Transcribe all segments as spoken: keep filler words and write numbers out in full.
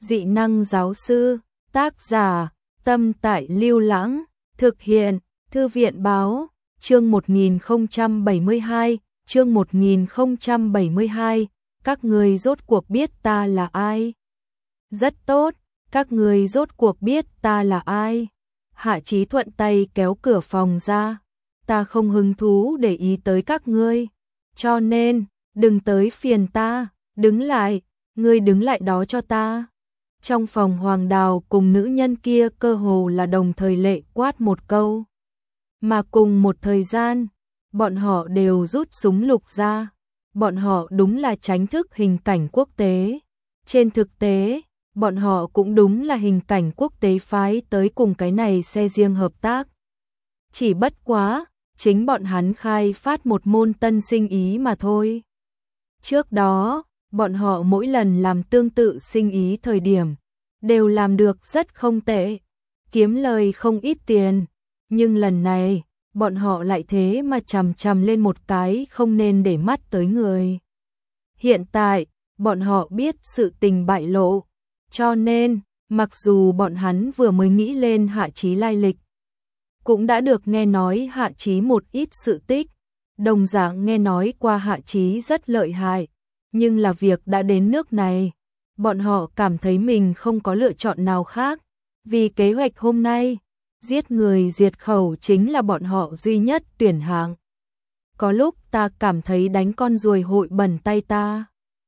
Dị năng giáo sư, tác giả, Tâm Tại Lưu Lãng, thực hiện, Thư viện báo, chương một nghìn không trăm bảy mươi hai, chương một nghìn không trăm bảy mươi hai, các người rốt cuộc biết ta là ai? Rất tốt, các người rốt cuộc biết ta là ai? Hạ Chí thuận tay kéo cửa phòng ra, ta không hứng thú để ý tới các ngươi, cho nên, đừng tới phiền ta, đứng lại, ngươi đứng lại đó cho ta. Trong phòng Hoàng Đào cùng nữ nhân kia cơ hồ là đồng thời lệ quát một câu. Mà cùng một thời gian, bọn họ đều rút súng lục ra. Bọn họ đúng là tránh thức hình cảnh quốc tế. Trên thực tế, bọn họ cũng đúng là hình cảnh quốc tế phái tới cùng cái này xe riêng hợp tác. Chỉ bất quá, chính bọn hắn khai phát một môn tân sinh ý mà thôi. Trước đó, bọn họ mỗi lần làm tương tự sinh ý thời điểm, đều làm được rất không tệ, kiếm lời không ít tiền, nhưng lần này, bọn họ lại thế mà chằm chằm lên một cái không nên để mắt tới người. Hiện tại, bọn họ biết sự tình bại lộ, cho nên, mặc dù bọn hắn vừa mới nghĩ lên Hạ Chí lai lịch, cũng đã được nghe nói Hạ Chí một ít sự tích, đồng dạng nghe nói qua Hạ Chí rất lợi hại, nhưng là việc đã đến nước này, bọn họ cảm thấy mình không có lựa chọn nào khác, vì kế hoạch hôm nay, giết người diệt khẩu chính là bọn họ duy nhất tuyển hạng. Có lúc ta cảm thấy đánh con ruồi hội bẩn tay ta.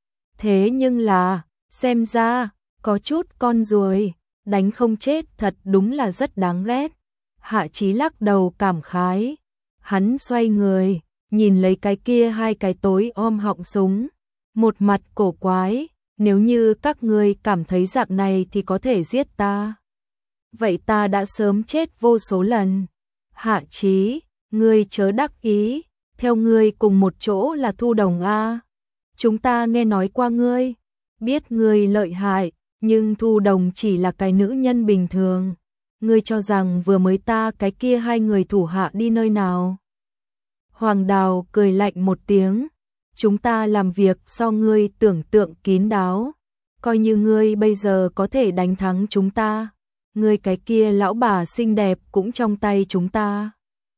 Thế nhưng là, xem ra, có chút con ruồi, đánh không chết thật đúng là rất đáng ghét. Hạ Chí lắc đầu cảm khái, hắn xoay người, nhìn lấy cái kia hai cái tối om họng súng, một mặt cổ quái, nếu như các ngươi cảm thấy dạng này thì có thể giết ta. Vậy ta đã sớm chết vô số lần. Hạ Chí, ngươi chớ đắc ý, theo ngươi cùng một chỗ là Thu Đồng a. Chúng ta nghe nói qua ngươi, biết ngươi lợi hại, nhưng Thu Đồng chỉ là cái nữ nhân bình thường. Ngươi cho rằng vừa mới ta cái kia hai người thủ hạ đi nơi nào? Hoàng Đào cười lạnh một tiếng, chúng ta làm việc so ngươi tưởng tượng kín đáo, coi như ngươi bây giờ có thể đánh thắng chúng ta, ngươi cái kia lão bà xinh đẹp cũng trong tay chúng ta.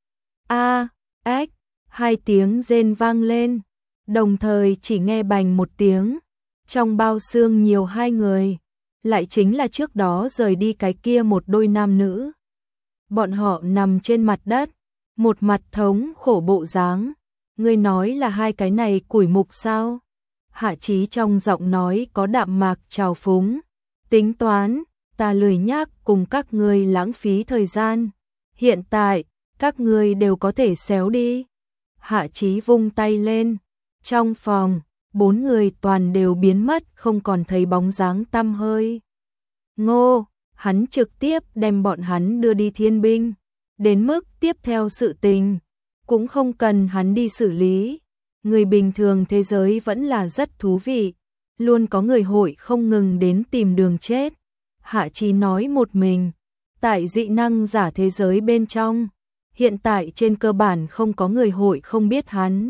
A, ếch, hai tiếng rên vang lên, đồng thời chỉ nghe bành một tiếng, trong bao xương nhiều hai người, lại chính là trước đó rời đi cái kia một đôi nam nữ. Bọn họ nằm trên mặt đất, một mặt thống khổ bộ dáng. Ngươi nói là hai cái này củi mục sao? Hạ Chí trong giọng nói có đạm mạc trào phúng. Tính toán, ta lười nhác cùng các ngươi lãng phí thời gian. Hiện tại, các ngươi đều có thể xéo đi. Hạ Chí vung tay lên. Trong phòng, bốn người toàn đều biến mất không còn thấy bóng dáng tăm hơi. Ngô, hắn trực tiếp đem bọn hắn đưa đi thiên binh. Đến mức tiếp theo sự tình, cũng không cần hắn đi xử lý. Người bình thường thế giới vẫn là rất thú vị, luôn có người hội không ngừng đến tìm đường chết. Hạ Chí nói một mình, tại dị năng giả thế giới bên trong, hiện tại trên cơ bản không có người hội không biết hắn.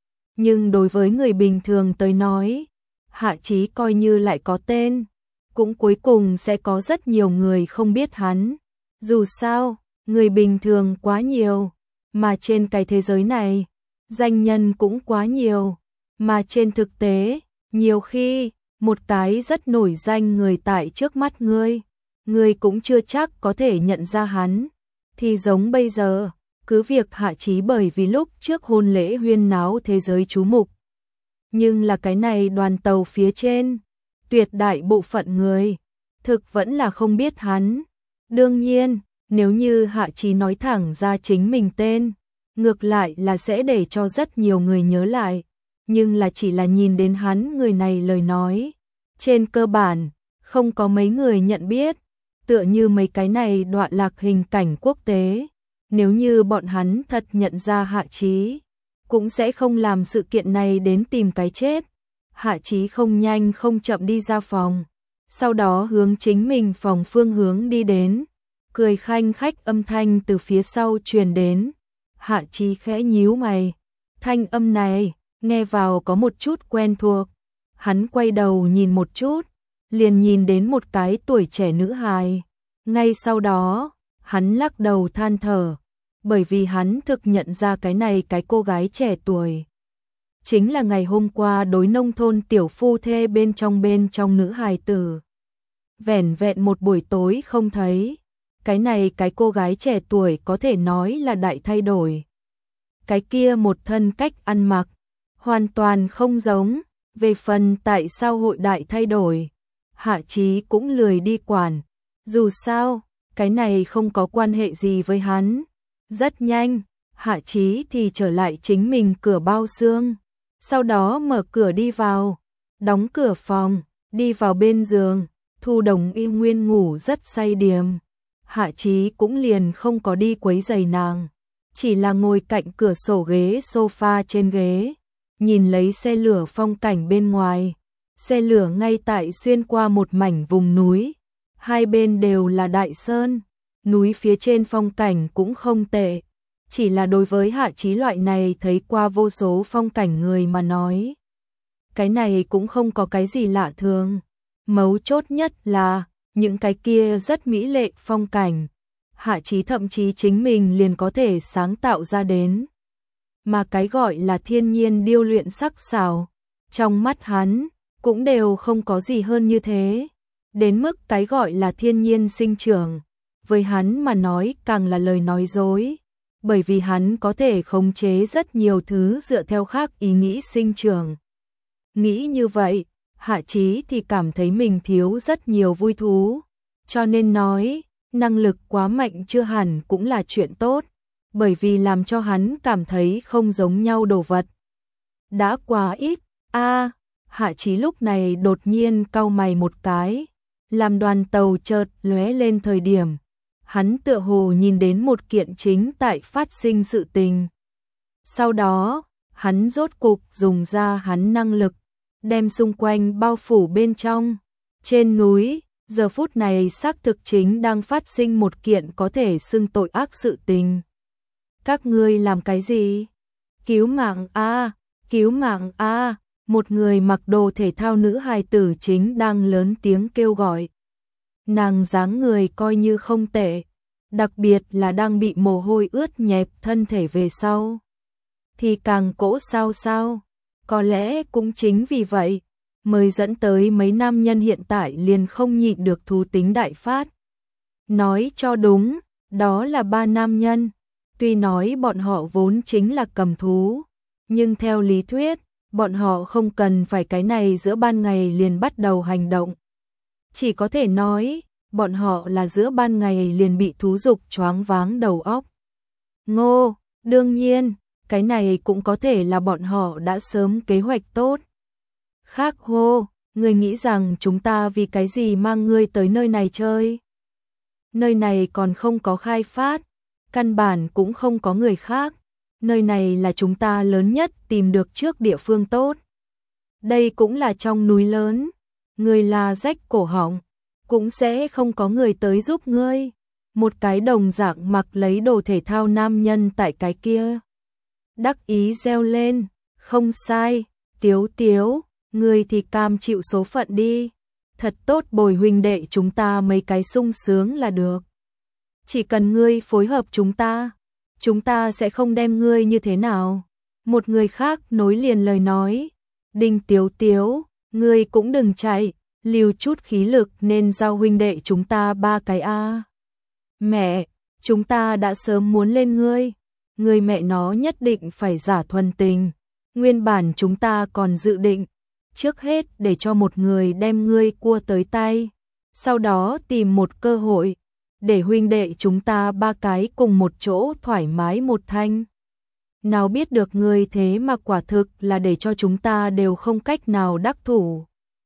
Nhưng đối với người bình thường tới nói, Hạ Chí coi như lại có tên, cũng cuối cùng sẽ có rất nhiều người không biết hắn. Dù sao, người bình thường quá nhiều, mà trên cái thế giới này, danh nhân cũng quá nhiều, mà trên thực tế, nhiều khi, một cái rất nổi danh người tại trước mắt ngươi, ngươi cũng chưa chắc có thể nhận ra hắn, thì giống bây giờ, cứ việc Hạ Chí bởi vì lúc trước hôn lễ huyên náo thế giới chú mục. Nhưng là cái này đoàn tàu phía trên, tuyệt đại bộ phận người, thực vẫn là không biết hắn. Đương nhiên, nếu như Hạ Chí nói thẳng ra chính mình tên, ngược lại là sẽ để cho rất nhiều người nhớ lại, nhưng là chỉ là nhìn đến hắn người này lời nói. Trên cơ bản, không có mấy người nhận biết, tựa như mấy cái này đoạn lạc hình cảnh quốc tế. Nếu như bọn hắn thật nhận ra Hạ Chí, cũng sẽ không làm sự kiện này đến tìm cái chết. Hạ Chí không nhanh không chậm đi ra phòng, sau đó hướng chính mình phòng phương hướng đi đến. Cười khanh khách âm thanh từ phía sau truyền đến. Hạ Chí khẽ nhíu mày. Thanh âm này, nghe vào có một chút quen thuộc. Hắn quay đầu nhìn một chút, liền nhìn đến một cái tuổi trẻ nữ hài. Ngay sau đó, hắn lắc đầu than thở, bởi vì hắn thực nhận ra cái này cái cô gái trẻ tuổi. Chính là ngày hôm qua đối nông thôn tiểu phu thê bên trong bên trong nữ hài tử. Vẻn vẹn một buổi tối không thấy, cái này cái cô gái trẻ tuổi có thể nói là đại thay đổi. Cái kia một thân cách ăn mặc, hoàn toàn không giống, về phần tại sao hội đại thay đổi, Hạ Chí cũng lười đi quản, dù sao, cái này không có quan hệ gì với hắn. Rất nhanh, Hạ Chí thì trở lại chính mình cửa bao xương, sau đó mở cửa đi vào, đóng cửa phòng, đi vào bên giường, Thu Đồng Y nguyên ngủ rất say điềm. Hạ Chí cũng liền không có đi quấy giày nàng, chỉ là ngồi cạnh cửa sổ ghế sofa trên ghế, nhìn lấy xe lửa phong cảnh bên ngoài. Xe lửa ngay tại xuyên qua một mảnh vùng núi, hai bên đều là đại sơn, núi phía trên phong cảnh cũng không tệ, chỉ là đối với Hạ Chí loại này thấy qua vô số phong cảnh người mà nói, cái này cũng không có cái gì lạ thường. Mấu chốt nhất là những cái kia rất mỹ lệ phong cảnh, Hạ Chí thậm chí chính mình liền có thể sáng tạo ra đến. Mà cái gọi là thiên nhiên điêu luyện sắc sảo, trong mắt hắn cũng đều không có gì hơn như thế. Đến mức cái gọi là thiên nhiên sinh trưởng, với hắn mà nói càng là lời nói dối, bởi vì hắn có thể khống chế rất nhiều thứ dựa theo khác ý nghĩ sinh trưởng. Nghĩ như vậy, Hạ Chí thì cảm thấy mình thiếu rất nhiều vui thú, cho nên nói, năng lực quá mạnh chưa hẳn cũng là chuyện tốt, bởi vì làm cho hắn cảm thấy không giống nhau đồ vật đã quá ít. A, Hạ Chí lúc này đột nhiên cau mày một cái, làm đoàn tàu chợt lóe lên thời điểm, hắn tựa hồ nhìn đến một kiện chính tại phát sinh sự tình. Sau đó, hắn rốt cục dùng ra hắn năng lực, đem xung quanh bao phủ bên trong. Trên núi, giờ phút này xác thực chính đang phát sinh một kiện có thể xưng tội ác sự tình. Các ngươi làm cái gì? Cứu mạng a, cứu mạng a, một người mặc đồ thể thao nữ hài tử chính đang lớn tiếng kêu gọi. Nàng dáng người coi như không tệ, đặc biệt là đang bị mồ hôi ướt nhẹp thân thể về sau, thì càng cỗ sao sao. Có lẽ cũng chính vì vậy, mới dẫn tới mấy nam nhân hiện tại liền không nhịn được thú tính đại phát. Nói cho đúng, đó là ba nam nhân, tuy nói bọn họ vốn chính là cầm thú, nhưng theo lý thuyết, bọn họ không cần phải cái này giữa ban ngày liền bắt đầu hành động. Chỉ có thể nói, bọn họ là giữa ban ngày liền bị thú dục choáng váng đầu óc. Ngô, đương nhiên, cái này cũng có thể là bọn họ đã sớm kế hoạch tốt. Khác hô, ngươi nghĩ rằng chúng ta vì cái gì mang ngươi tới nơi này chơi? Nơi này còn không có khai phát, căn bản cũng không có người khác. Nơi này là chúng ta lớn nhất tìm được trước địa phương tốt. Đây cũng là trong núi lớn, người là rách cổ họng, cũng sẽ không có người tới giúp ngươi. Một cái đồng dạng mặc lấy đồ thể thao nam nhân tại cái kia đắc ý reo lên, không sai, Tiếu Tiếu, ngươi thì cam chịu số phận đi, thật tốt bồi huynh đệ chúng ta mấy cái sung sướng là được. Chỉ cần ngươi phối hợp chúng ta, chúng ta sẽ không đem ngươi như thế nào. Một người khác nối liền lời nói, Đinh Tiếu Tiếu, ngươi cũng đừng chạy, lưu chút khí lực nên giao huynh đệ chúng ta ba cái a. Mẹ, chúng ta đã sớm muốn lên ngươi, người mẹ nó nhất định phải giả thuần tình. Nguyên bản chúng ta còn dự định, trước hết để cho một người đem ngươi cua tới tay, sau đó tìm một cơ hội, để huynh đệ chúng ta ba cái cùng một chỗ thoải mái một thanh. Nào biết được ngươi thế mà quả thực là để cho chúng ta đều không cách nào đắc thủ.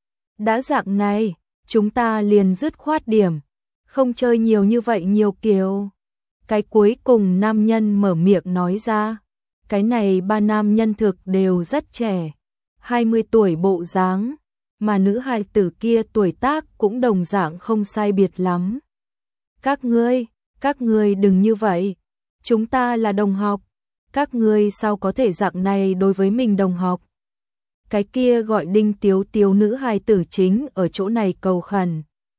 Đã dạng này, chúng ta liền dứt khoát điểm, không chơi nhiều như vậy nhiều kiểu. Cái cuối cùng nam nhân mở miệng nói ra, cái này ba nam nhân thực đều rất trẻ, hai mươi tuổi bộ dáng, mà nữ hài tử kia tuổi tác cũng đồng dạng không sai biệt lắm. Các ngươi, các ngươi đừng như vậy, chúng ta là đồng học, các ngươi sao có thể dạng này đối với mình đồng học. cái kia gọi Đinh Tiếu Tiếu nữ hài tử chính ở chỗ này cầu khẩn.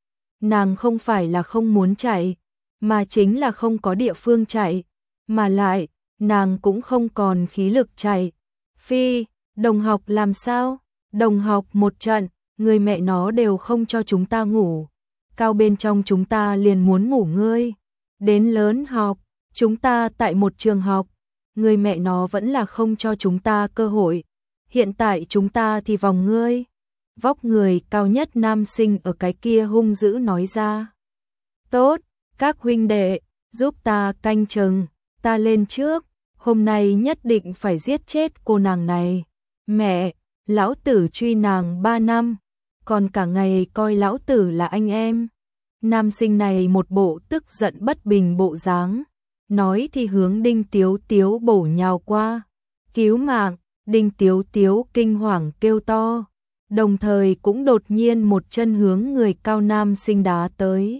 Nàng không phải là không muốn chạy, mà chính là không có địa phương chạy, mà lại, nàng cũng không còn khí lực chạy. Phi, đồng học làm sao? Đồng học một trận, người mẹ nó đều không cho chúng ta ngủ. Cao bên trong chúng ta liền muốn ngủ ngươi. Đến lớn học, chúng ta tại một trường học, người mẹ nó vẫn là không cho chúng ta cơ hội. Hiện tại chúng ta thì vòng ngươi. Vóc người cao nhất nam sinh ở cái kia hung dữ nói ra. Tốt, các huynh đệ, giúp ta canh chừng, ta lên trước, hôm nay nhất định phải giết chết cô nàng này. Mẹ, lão tử truy nàng ba năm, còn cả ngày coi lão tử là anh em. Nam sinh này một bộ tức giận bất bình bộ dáng, nói thì hướng Đinh Tiếu Tiếu bổ nhào qua. Cứu mạng, Đinh Tiếu Tiếu kinh hoàng kêu to, đồng thời cũng đột nhiên một chân hướng người cao nam sinh đá tới.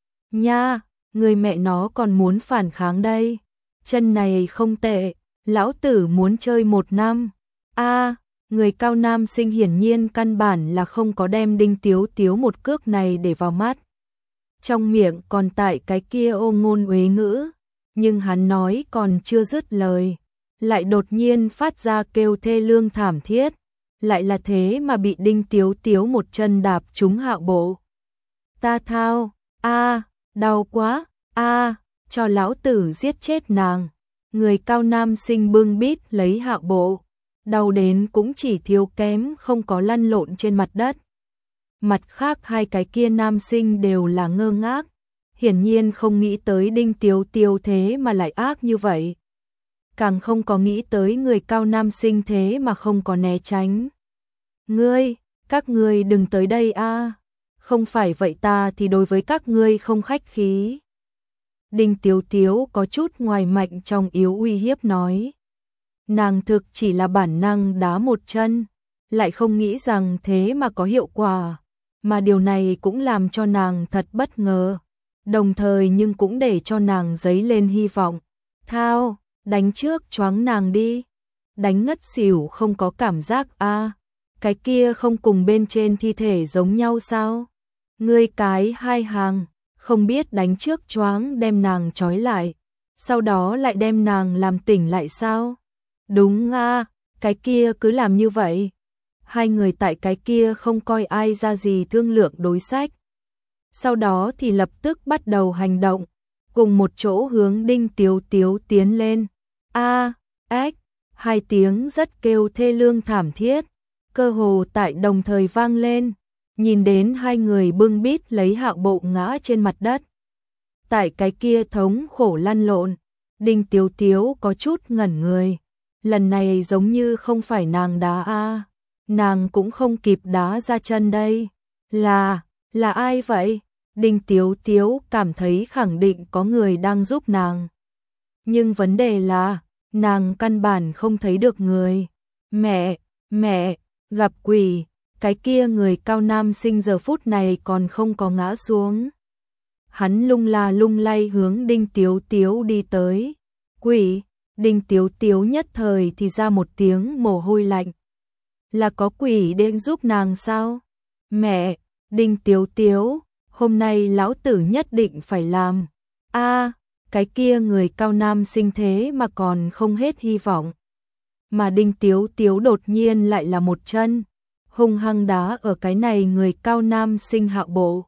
Nha, người mẹ nó còn muốn phản kháng đây. Chân này không tệ, lão tử muốn chơi một năm. A, người cao nam sinh hiển nhiên căn bản là không có đem Đinh Tiếu Tiếu một cước này để vào mắt. Trong miệng còn tại cái kia ô ngôn uế ngữ, nhưng hắn nói còn chưa dứt lời, lại đột nhiên phát ra kêu thê lương thảm thiết, lại là thế mà bị Đinh Tiếu Tiếu một chân đạp trúng hạo bộ. Ta thao, a, đau quá, a, cho lão tử giết chết nàng. Người cao nam sinh bưng bít lấy hạo bộ, đau đến cũng chỉ thiếu kém không có lăn lộn trên mặt đất. Mặt khác hai cái kia nam sinh đều là ngơ ngác, hiển nhiên không nghĩ tới Đinh Tiếu Tiếu thế mà lại ác như vậy. Càng không có nghĩ tới người cao nam sinh thế mà không có né tránh. Ngươi, các ngươi đừng tới đây a, không phải vậy ta thì đối với các ngươi không khách khí. Đinh Tiếu Tiếu có chút ngoài mạnh trong yếu uy hiếp nói. Nàng thực chỉ là bản năng đá một chân, lại không nghĩ rằng thế mà có hiệu quả, mà điều này cũng làm cho nàng thật bất ngờ, đồng thời nhưng cũng để cho nàng dấy lên hy vọng. Thao, đánh trước choáng nàng đi, đánh ngất xỉu không có cảm giác a, cái kia không cùng bên trên thi thể giống nhau sao? Ngươi cái hai hàng, không biết đánh trước choáng đem nàng trói lại, sau đó lại đem nàng làm tỉnh lại sao? Đúng a, cái kia cứ làm như vậy. Hai người tại cái kia không coi ai ra gì thương lượng đối sách. Sau đó thì lập tức bắt đầu hành động, cùng một chỗ hướng Đinh Tiếu Tiếu tiến lên. A, ếch, hai tiếng rất kêu thê lương thảm thiết, cơ hồ tại đồng thời vang lên, nhìn đến hai người bưng bít lấy hạo bộ ngã trên mặt đất. Tại cái kia thống khổ lăn lộn, Đinh Tiếu Tiếu có chút ngẩn người, lần này giống như không phải nàng đá a, nàng cũng không kịp đá ra chân đây. Là, là ai vậy? Đinh Tiếu Tiếu cảm thấy khẳng định có người đang giúp nàng. Nhưng vấn đề là, nàng căn bản không thấy được người. Mẹ, mẹ, gặp quỷ, cái kia người cao nam sinh giờ phút này còn không có ngã xuống. Hắn lung la lung lay hướng Đinh Tiếu Tiếu đi tới. Quỷ, Đinh Tiếu Tiếu nhất thời thì ra một tiếng mồ hôi lạnh. Là có quỷ đến giúp nàng sao? Mẹ, Đinh Tiếu Tiếu, hôm nay lão tử nhất định phải làm. A, cái kia người cao nam sinh thế mà còn không hết hy vọng. Mà Đinh Tiếu Tiếu đột nhiên lại là một chân, hung hăng đá ở cái này người cao nam sinh hạo bộ.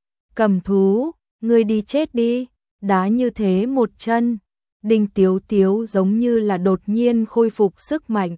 Cầm thú, ngươi đi chết đi, đá như thế một chân. Đinh Tiếu Tiếu giống như là đột nhiên khôi phục sức mạnh.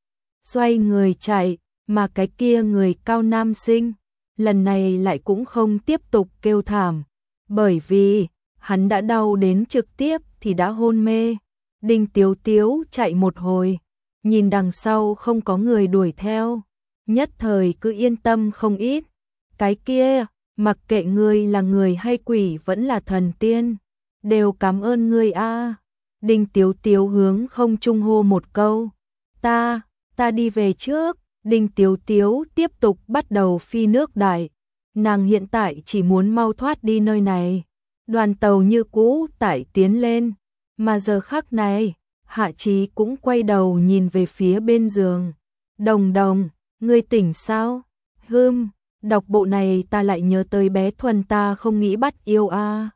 Xoay người chạy, mà cái kia người cao nam sinh, lần này lại cũng không tiếp tục kêu thảm, bởi vì hắn đã đau đến trực tiếp thì đã hôn mê. Đinh Tiếu Tiếu chạy một hồi, nhìn đằng sau không có người đuổi theo, nhất thời cứ yên tâm không ít. Cái kia, mặc kệ ngươi là người hay quỷ vẫn là thần tiên, đều cảm ơn ngươi a. Đinh Tiếu Tiếu hướng không trung hô một câu. Ta, ta đi về trước. Đinh Tiếu Tiếu tiếp tục bắt đầu phi nước đại. Nàng hiện tại chỉ muốn mau thoát đi nơi này. Đoàn tàu như cũ tải tiến lên. Mà giờ khắc này, Hạ Chí cũng quay đầu nhìn về phía bên giường. Đồng đồng, Ngươi tỉnh sao? Hừm, đọc bộ này ta lại nhớ tới bé Thuần ta không nghĩ bắt yêu a.